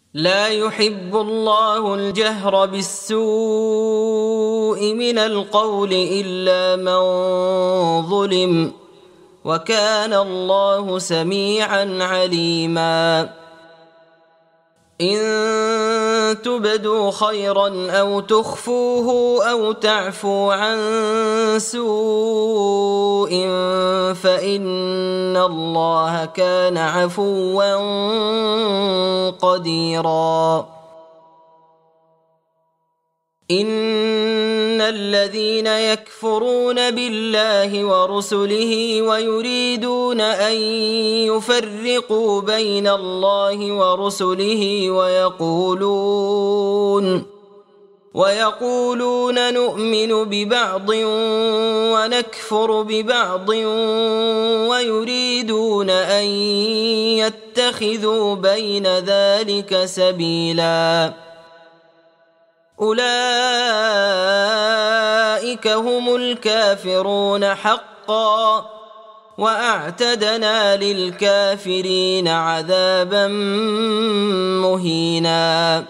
لا يحب الله الجهر بالسوء من القول إلا من ظلم، وكان الله سميعا عليما. إن تبدوا خيرا أو تخفوه أو تعفوا عن سوء فإن الله كان عفوا قديرا. إن الذين يكفرون بالله ورسله ويريدون أن يفرقوا بين الله ورسله ويقولون نؤمن ببعض ونكفر ببعض ويريدون أن يتخذوا بين ذلك سبيلا، أولئك هم الكافرون حقا، وأعتدنا للكافرين عذابا مهينا.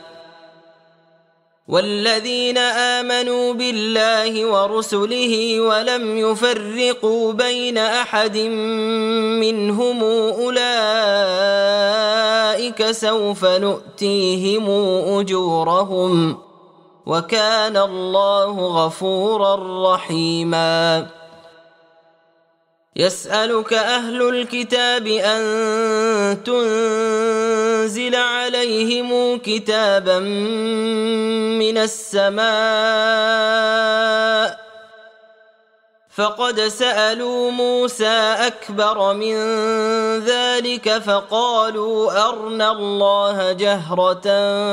والذين آمنوا بالله ورسله ولم يفرقوا بين أحد منهم أولئك سوف نؤتيهم أجورهم، وكان الله غفورا رحيما. يسألك أهل الكتاب أن تنزل عليهم كتابا من السماء، فقد سألوا موسى أكبر من ذلك فقالوا أرنا الله جهرة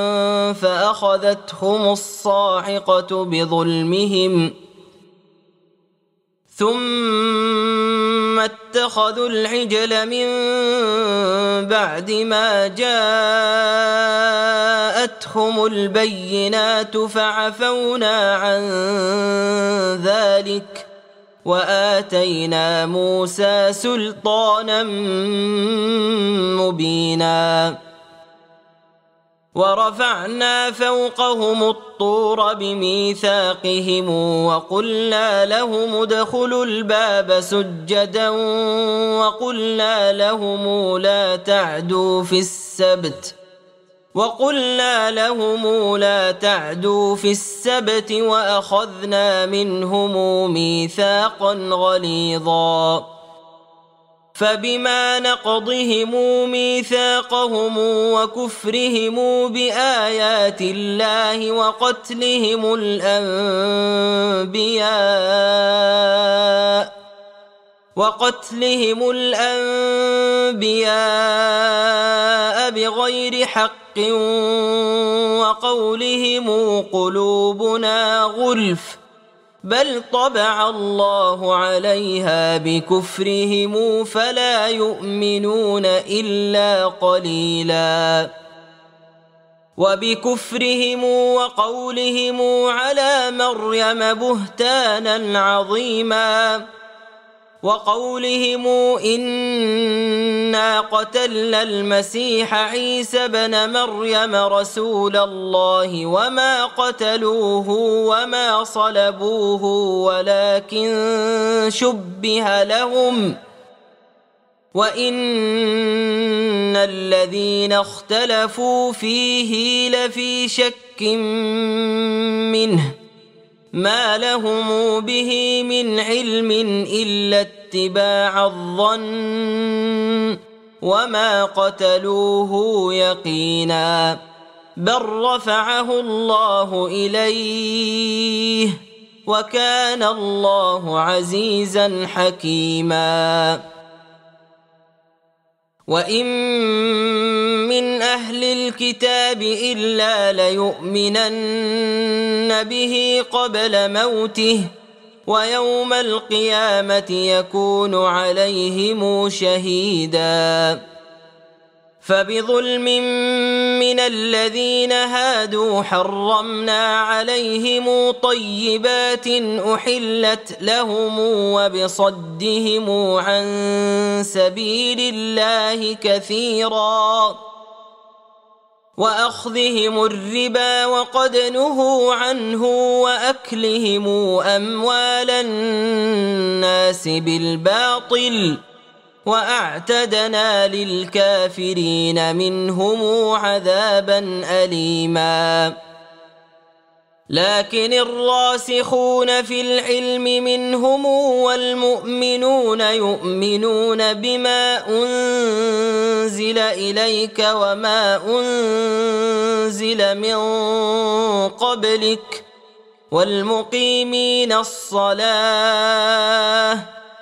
فأخذتهم الصاعقة بظلمهم ثم اتخذوا العجل من بعد ما جاءتهم البينات فعفونا عن ذلك وآتينا موسى سلطانا مبينا. ورفعنا فوقهم الطور بميثاقهم وقلنا لهم ادخلوا الباب سجدا وقلنا لهم لا تعدوا في السبت وأخذنا منهم ميثاقا غليظا. فبما نقضهم ميثاقهم وكفرهم بآيات الله وقتلهم الأنبياء بغير حق وقولهم قلوبنا غلف بل طبع الله عليها بكفرهم فلا يؤمنون إلا قليلا. وبكفرهم وقولهم على مريم بهتانا عظيما وقولهم إنا قتلنا المسيح عيسى بن مريم رسول الله وما قتلوه وما صلبوه ولكن شبه لهم وإن الذين اختلفوا فيه لفي شك منه ما لهم به من علم إلا اتباع الظن وما قتلوه يقينا بل رفعه الله إليه وكان الله عزيزا حكيما. وإن من أهل الكتاب إلا ليؤمنن به قبل موته ويوم القيامة يكون عليهم شهيدا. فبظلم من الذين هادوا حرمنا عليهم طيبات أحلت لهم وبصدهم عن سبيل الله كثيرا وأخذهم الربا وقد نهوا عنه وأكلهم أموال الناس بالباطل وأعتدنا للكافرين منهم عذابا أليما لكن الراسخون في العلم منهم والمؤمنون يؤمنون بما أنزل إليك وما أنزل من قبلك والمقيمين الصلاة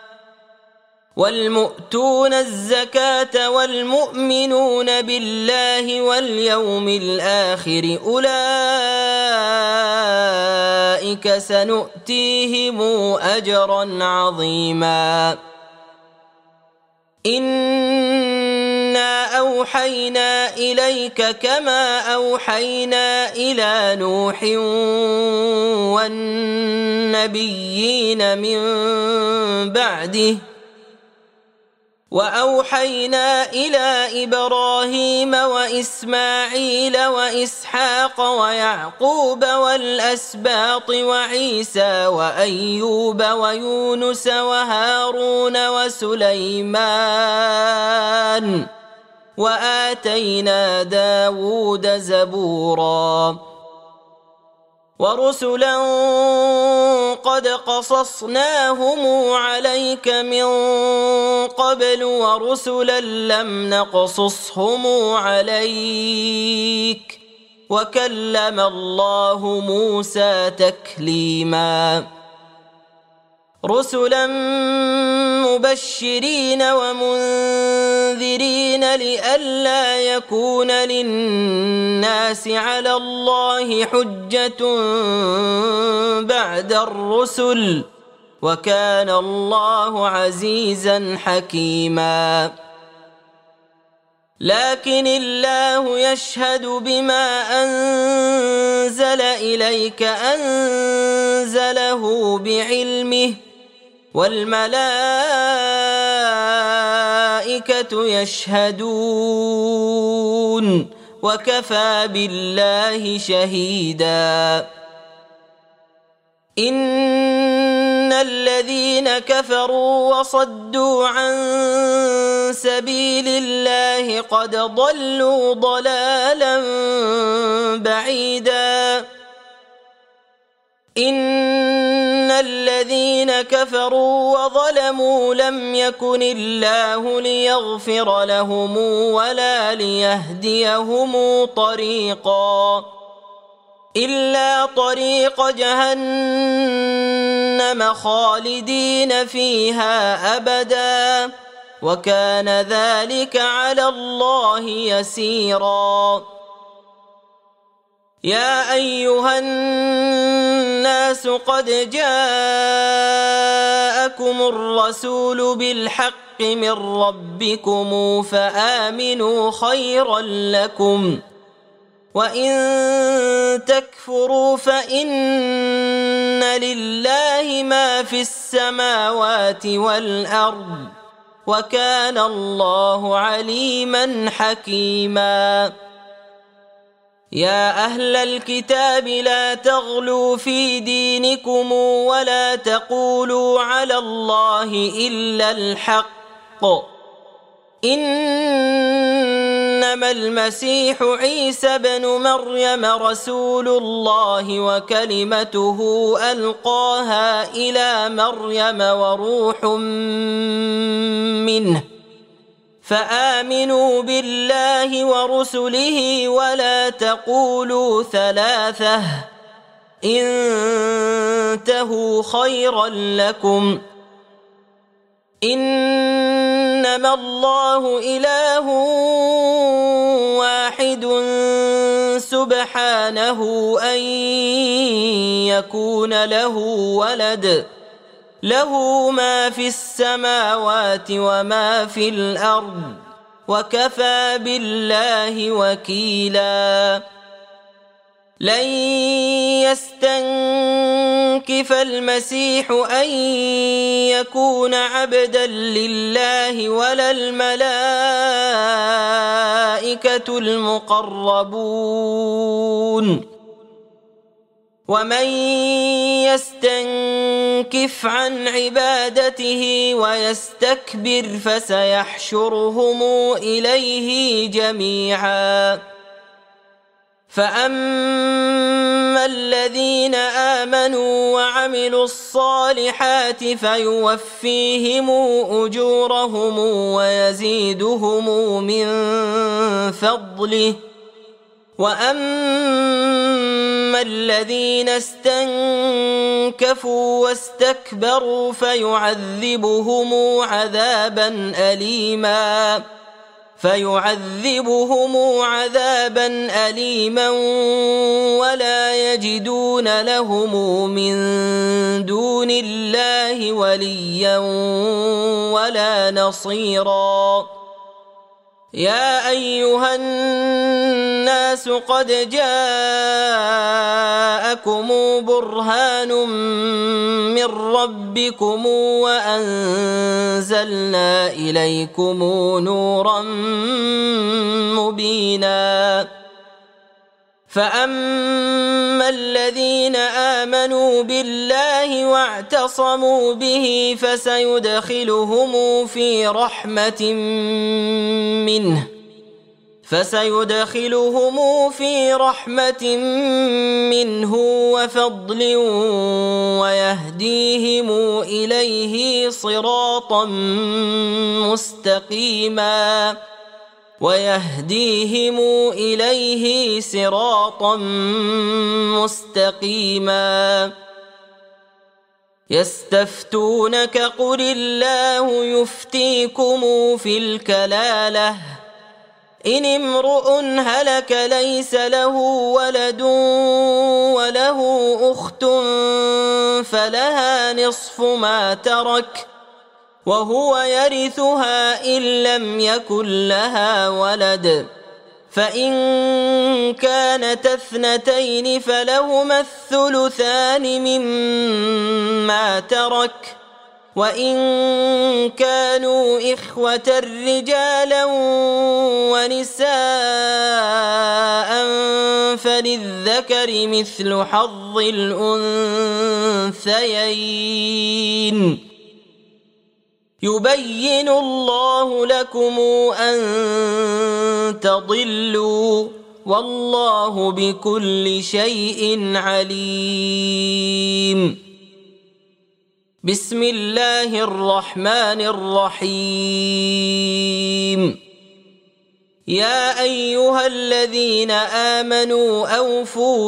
والمؤتون الزكاة والمؤمنون بالله واليوم الآخر أولئك سنؤتيهم أجرا عظيما إنا أوحينا إليك كما أوحينا إلى نوح والنبيين من بعده وأوحينا إلى إبراهيم وإسماعيل وإسحاق ويعقوب والأسباط وعيسى وأيوب ويونس وهارون وسليمان وآتينا داود زبورا ورسلا قد قصصناهم عليك من قبل ورسلا لم نقصصهم عليك وكلم الله موسى تكليما رسلا مبشرين ومنذرين لئلا يكون للناس على الله حجة بعد الرسل وكان الله عزيزا حكيما لكن الله يشهد بما أنزل إليك أنزله بعلمه والملائكة يشهدون وكفى بالله شهيدا إن الذين كفروا وصدوا عن سبيل الله قد ضلوا ضلالا بعيدا إن الذين كفروا وظلموا لم يكن الله ليغفر لهم ولا ليهديهم طريقا إلا طريق جهنم خالدين فيها أبدا وكان ذلك على الله يسيرا يا أيها الناس قد جاءكم الرسول بالحق من ربكم فآمنوا خيرا لكم وإن تكفروا فإن لله ما في السماوات والأرض وكان الله عليما حكيما يا أهل الكتاب لا تغلوا في دينكم ولا تقولوا على الله إلا الحق إنما المسيح عيسى بن مريم رسول الله وكلمته ألقاها إلى مريم وروح منه فآمنوا بالله ورسله ولا تقولوا ثلاثة انتهوا خيرا لكم إنما الله إله واحد سبحانه أن يكون له ولد له ما في السماوات وما في الأرض وكفى بالله وكيلا لن يستنكف المسيح أن يكون عبدا لله ولا الملائكة والملائكة المقربون ومن يستنكف عن عبادته ويستكبر فسيحشرهم إليه جميعا فأما الذين آمنوا وعملوا الصالحات فيوفيهم أجورهم ويزيدهم من فضله وأما الذين استنكفوا واستكبروا فيعذبهم عذابا أليما ولا يجدون لهم من دون الله وليا ولا نصيرا يا أيها الناس قد جاءكم برهان من ربكم وأنزلنا إليكم نورا مبينا فأما الذين آمنوا بالله واعتصموا به فسيدخلهم في رحمة منه وفضل ويهديهم إليه صراطا مستقيما يستفتونك قل الله يفتيكم في الكلالة إن امرؤ هلك ليس له ولد وله أخت فلها نصف ما ترك وهو يرثها إن لم يكن لها ولد فإن كانت اثنتين فلهما الثلثان مما ترك وإن كانوا إخوة رجالا ونساء فللذكر مثل حظ الأنثيين يبين الله لكم أن تضلوا والله بكل شيء عليم بسم الله الرحمن الرحيم يا أيها الذين آمنوا أوفوا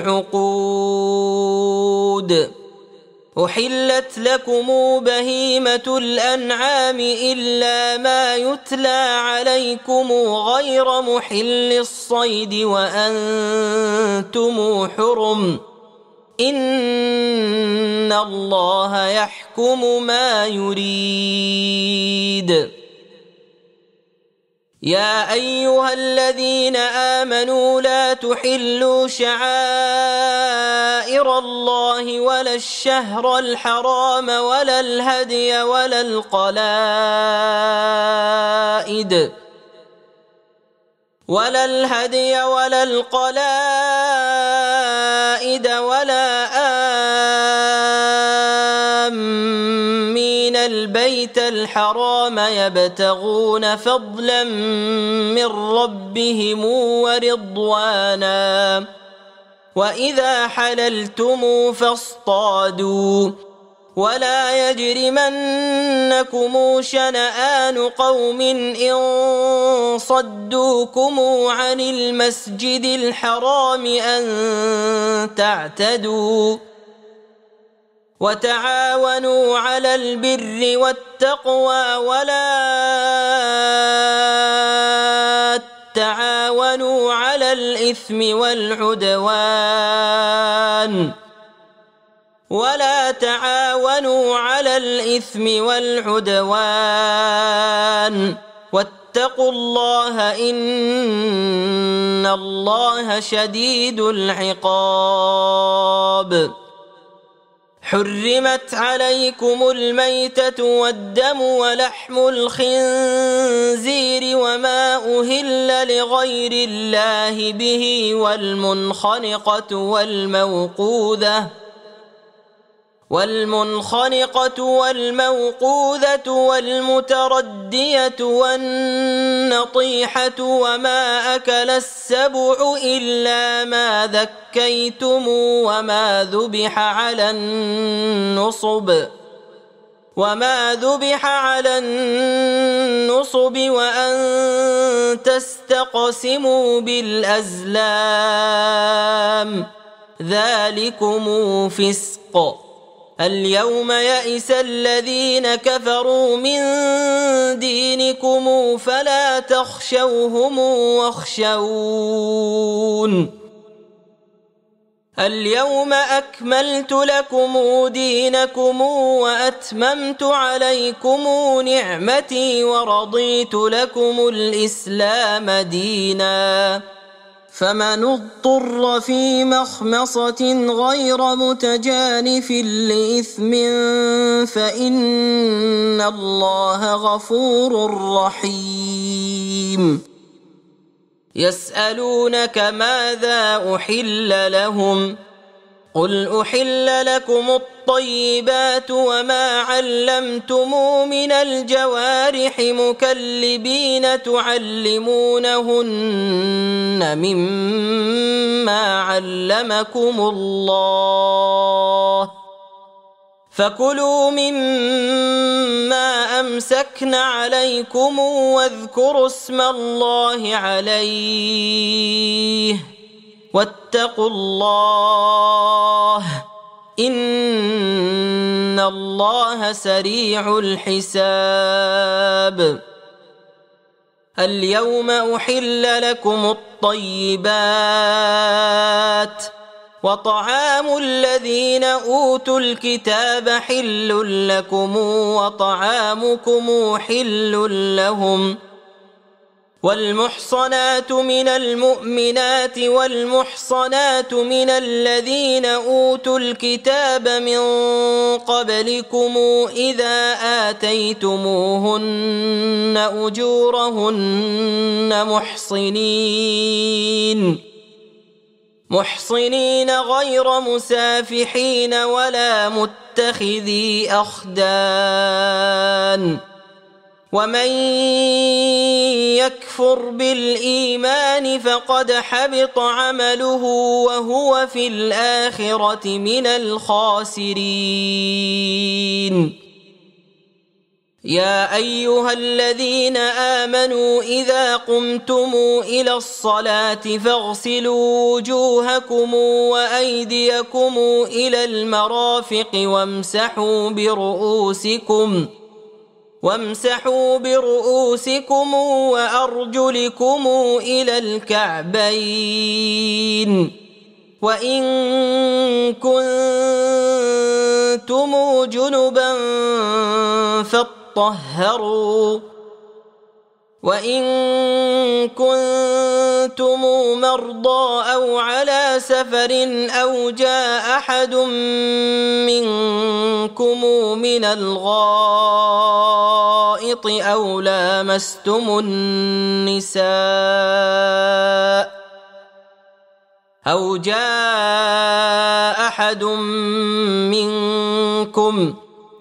بالعقود أحلت لكم بهيمة الأنعام إلا ما يتلى عليكم غير محل الصيد وأنتم حرم إن الله يحكم ما يريد يا أيها الذين آمنوا لا تحلوا شعائر الله ولا الشهر الحرام ولا الهدي ولا القلائد ولا آمين البيت الحرام يبتغون فضلا من ربهم ورضوانا وإذا حللتم فاصطادوا ولا يجرمنكم شنآن قوم إن صدوكم عن المسجد الحرام أن تعتدوا وتعاونوا على البر والتقوى ولا تعاونوا على الإثم والعدوان واتقوا الله إن الله شديد العقاب حرمت عليكم الميتة والدم ولحم الخنزير وما أهل لغير الله به والمنخنقة والموقوذة والمتردية والنطيحة وما أكل السبع إلا ما ذكيتم وما ذبح على النصب وأن تستقسموا بالأزلام ذلكم فسق. اليوم يئس الذين كفروا من دينكم فلا تخشوهم واخشون. اليوم أكملت لكم دينكم وأتممت عليكم نعمتي ورضيت لكم الإسلام دينا. فمن اضطر في مخمصة غير متجانف لإثم فإن الله غفور رحيم. يسألونك ماذا أحل لهم قل أحل لكم الطيبات وما علمتم من الجوارح مكلبين تعلمونهن مما علمكم الله فكلوا مما أمسكن عليكم واذكروا اسم الله عليه واتقوا الله إن الله سريع الحساب. اليوم أحل لكم الطيبات وطعام الذين أوتوا الكتاب حل لكم وطعامكم حل لهم والمحصنات من المؤمنات والمحصنات من الذين أوتوا الكتاب من قبلكم إذا آتيتموهن أجورهن محصنين غير مسافحين ولا متخذي أخدان. ومن يكفر بالإيمان فقد حبط عمله وهو في الآخرة من الخاسرين. يا أيها الذين آمنوا إذا قمتم إلى الصلاة فاغسلوا وجوهكم وأيديكم إلى المرافق وامسحوا برؤوسكم وأرجلكم إلى الكعبين وإن كنتم جنبا فاطهروا وإن كنتم مرضى أو على سفر أو جاء أحد منكم من الغائط أو جاء أحد منكم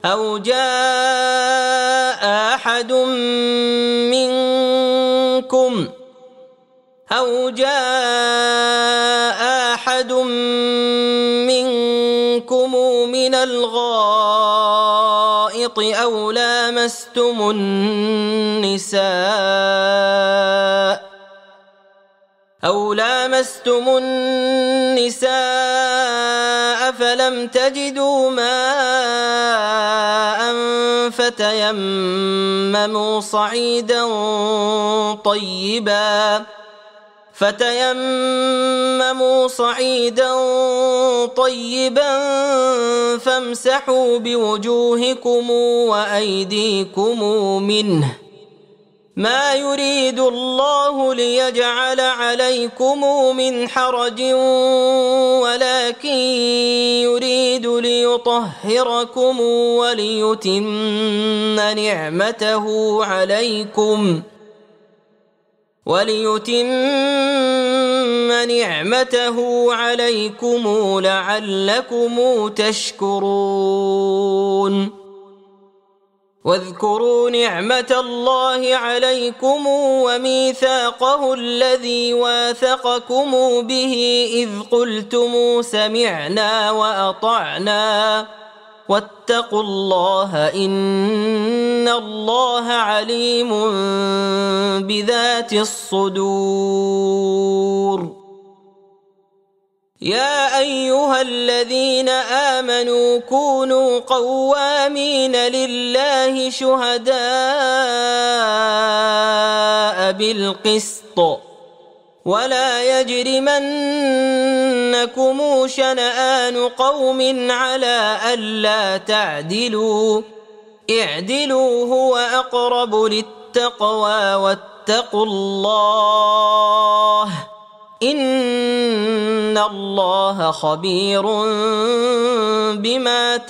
من الغائط أو لامستم النساء فلم تجدوا ماء فتيمموا صعيدا طيبا فامسحوا بوجوهكم وأيديكم ما يريد الله ليجعل عليكم من حرج ولكن يريد ليطهركم وليتم نعمته عليكم لعلكم تشكرون واذكروا نعمة الله عليكم وميثاقه الذي واثقكم به إذ قلتم سمعنا وأطعنا واتقوا الله إن الله عليم بذات الصدور يا أيها الذين آمنوا كونوا قوامين لله شهداء بالقسط ولا يجرمنكم شنآن قوم على ألا تعدلوا اعدلوا هو أقرب للتقوى واتقوا الله إن الله خبير بما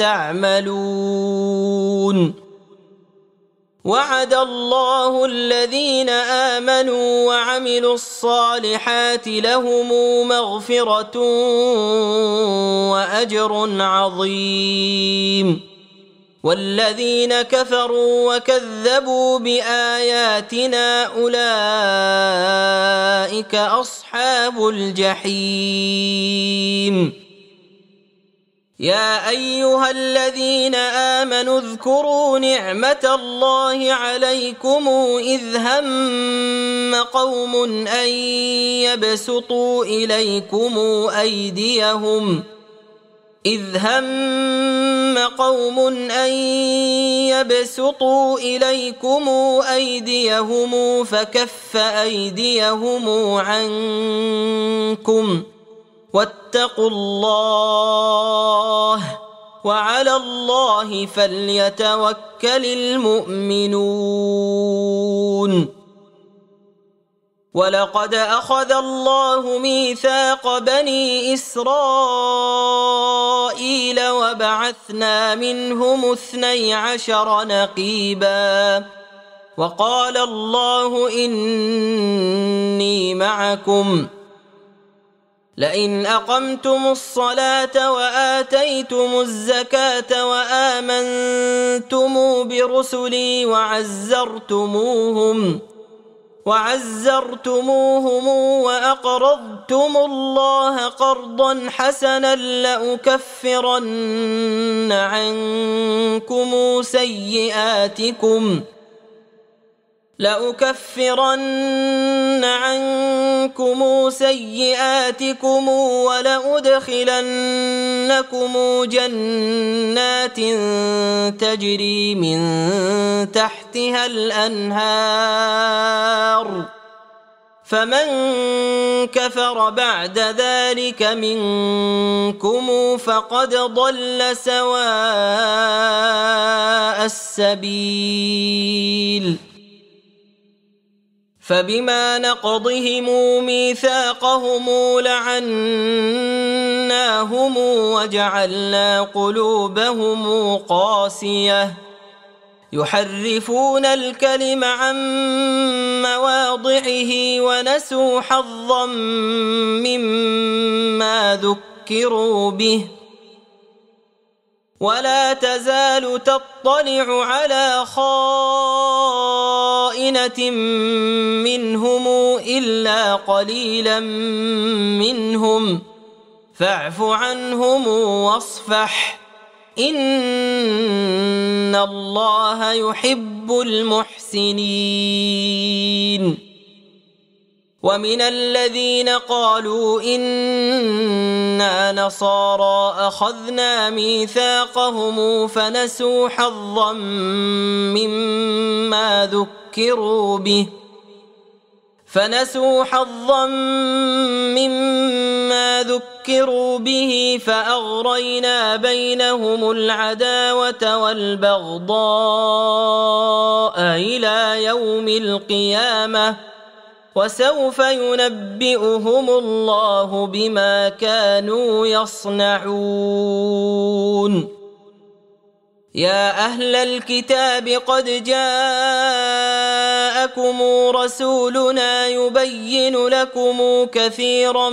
تعملون وعد الله الذين آمنوا وعملوا الصالحات لهم مغفرة وأجر عظيم والذين كفروا وكذبوا بآياتنا أولئك أصحاب الجحيم يا أيها الذين آمنوا اذكروا نعمة الله عليكم إذ هم قوم أن يبسطوا إليكم أيديهم فكف أيديهم عنكم واتقوا الله وعلى الله فليتوكل المؤمنون ولقد أخذ الله ميثاق بني إسرائيل وبعثنا منهم 12 نقيبا وقال الله إني معكم لئن أقمتم الصلاة وآتيتم الزكاة وآمنتم برسلي وعزرتموهم وأقرضتم الله قرضا حسنا لأكفرن عنكم سيئاتكم ولأدخلنكم جنات تجري من تحتها الأنهار فمن كفر بعد ذلك منكم فقد ضل سواء السبيل فبما نقضهم ميثاقهم لعناهم وجعلنا قلوبهم قاسية يحرفون الكلم عن مواضعه ونسوا حظا مما ذكروا به ولا تزال تطلع على خائنة منهم إلا قليلا منهم فاعف عنهم واصفح إن الله يحب المحسنين ومن الذين قالوا إنا نصارى أخذنا ميثاقهم فنسوا حظا مما ذكروا به فأغرينا بينهم العداوة والبغضاء إلى يوم القيامة وسوف ينبئهم الله بما كانوا يصنعون. يا أهل الكتاب قد جاءكم رسولنا يبين لكم كثيرا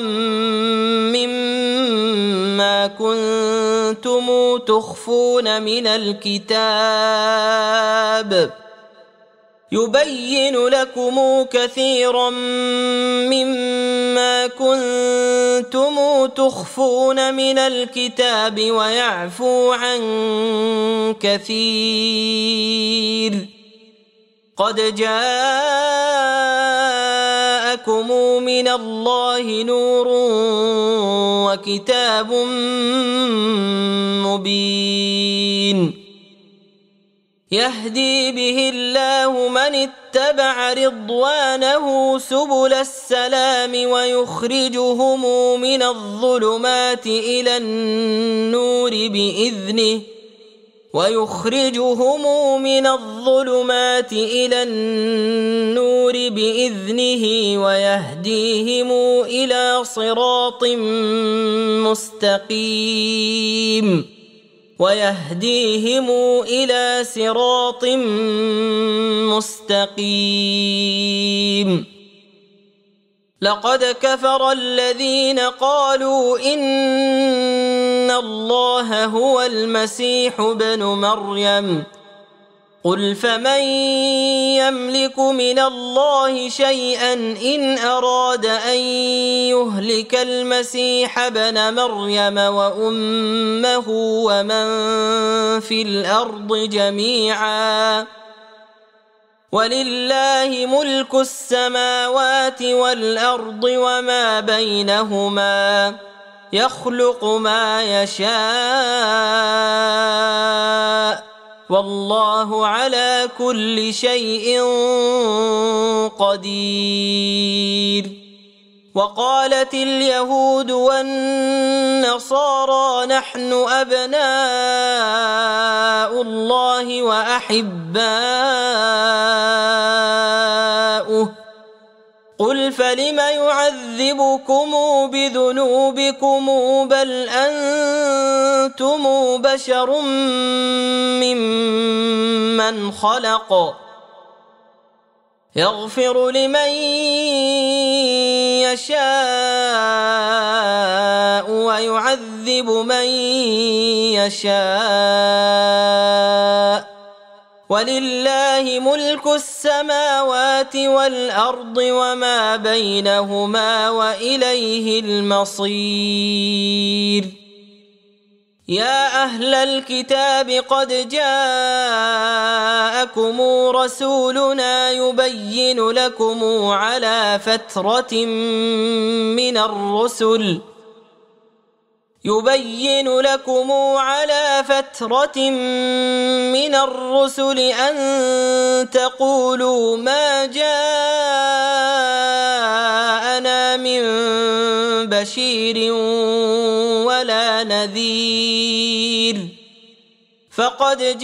مما كنتم تخفون من الكتاب ويعفو عن كثير. قد جاءكم من الله نور وكتاب مبين يهدي به الله من اتبع رضوانه سبل السلام ويخرجهم من الظلمات إلى النور بإذنه ويهديهم إلى صراط مستقيم. لقد كفر الذين قالوا إن الله هو المسيح ابن مريم قل فمن يملك من الله شيئا إن أراد أن يهلك المسيح ابن مريم وأمه ومن في الأرض جميعا ولله ملك السماوات والأرض وما بينهما يخلق ما يشاء والله على كل شيء قدير. وقالت اليهود والنصارى نحن أبناء الله وأحباؤه قل فلم يعذبكم بذنوبكم بل أنتم بشر ممن خلق يغفر لمن يشاء ويعذب من يشاء ولله ملك السماوات والأرض وما بينهما وإليه المصير. يا أهل الكتاب قد جاءكم رسولنا يبين لكم على فترة من الرسل أن تقولوا ما جاءنا من بشير ولا نذير فقد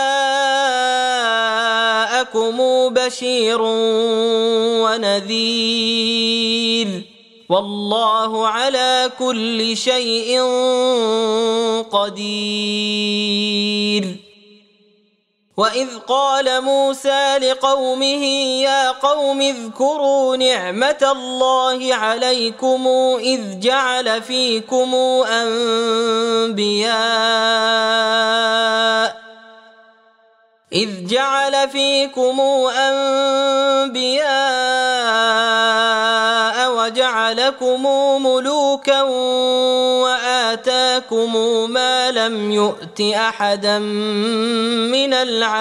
جاءكم بشير ونذير والله على كل شيء قدير. وإذ قال موسى لقومه يا قوم اذكروا نعمة الله عليكم إذ جعل فيكم أنبياء وجعلكم ملوكا وآتاكم ما لم يؤت أحدا من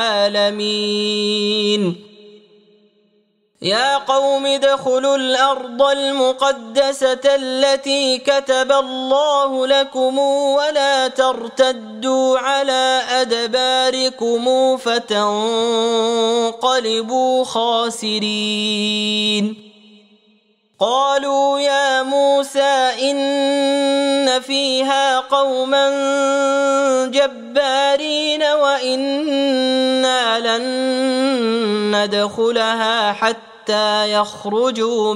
العالمين. يا قوم ادخلوا الأرض المقدسة التي كتب الله لكم ولا ترتدوا على أدباركم فتنقلبوا خاسرين. قالوا يا موسى إن فيها قوما جبارين وإنا لن ندخلها حتى يخرجوا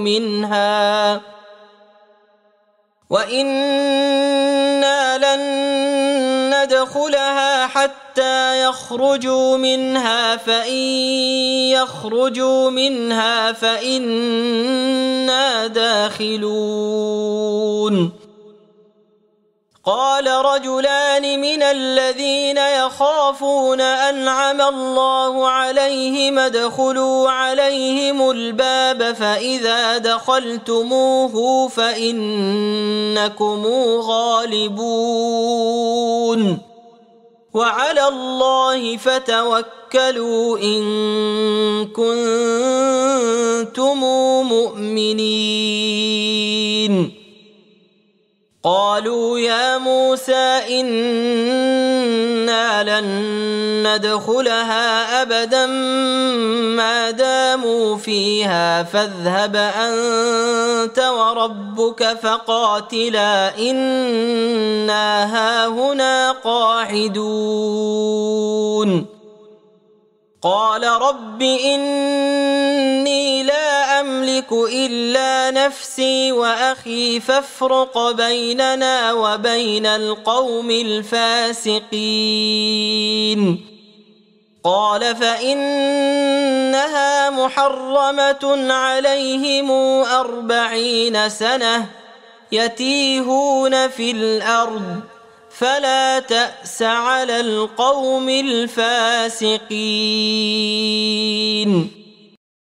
منها فإن يخرجوا منها فإنا داخلون. قال رجلان من الذين يخافون أنعم الله عليهم ادخلوا عليهم الباب فإذا دخلتموه فإنكم غالبون وعلى الله فتوكلوا إن كنتم مؤمنين. قالوا يا موسى إنا لن ندخلها أبدا ما داموا فيها فاذهب أنت وربك فقاتلا إنا هاهنا قاعدون. قال رب إني لا أملك إلا نفسي وأخي فافرق بيننا وبين القوم الفاسقين. قال فإنها محرمة عليهم 40 سنة يتيهون في الأرض فلا تأس على القوم الفاسقين.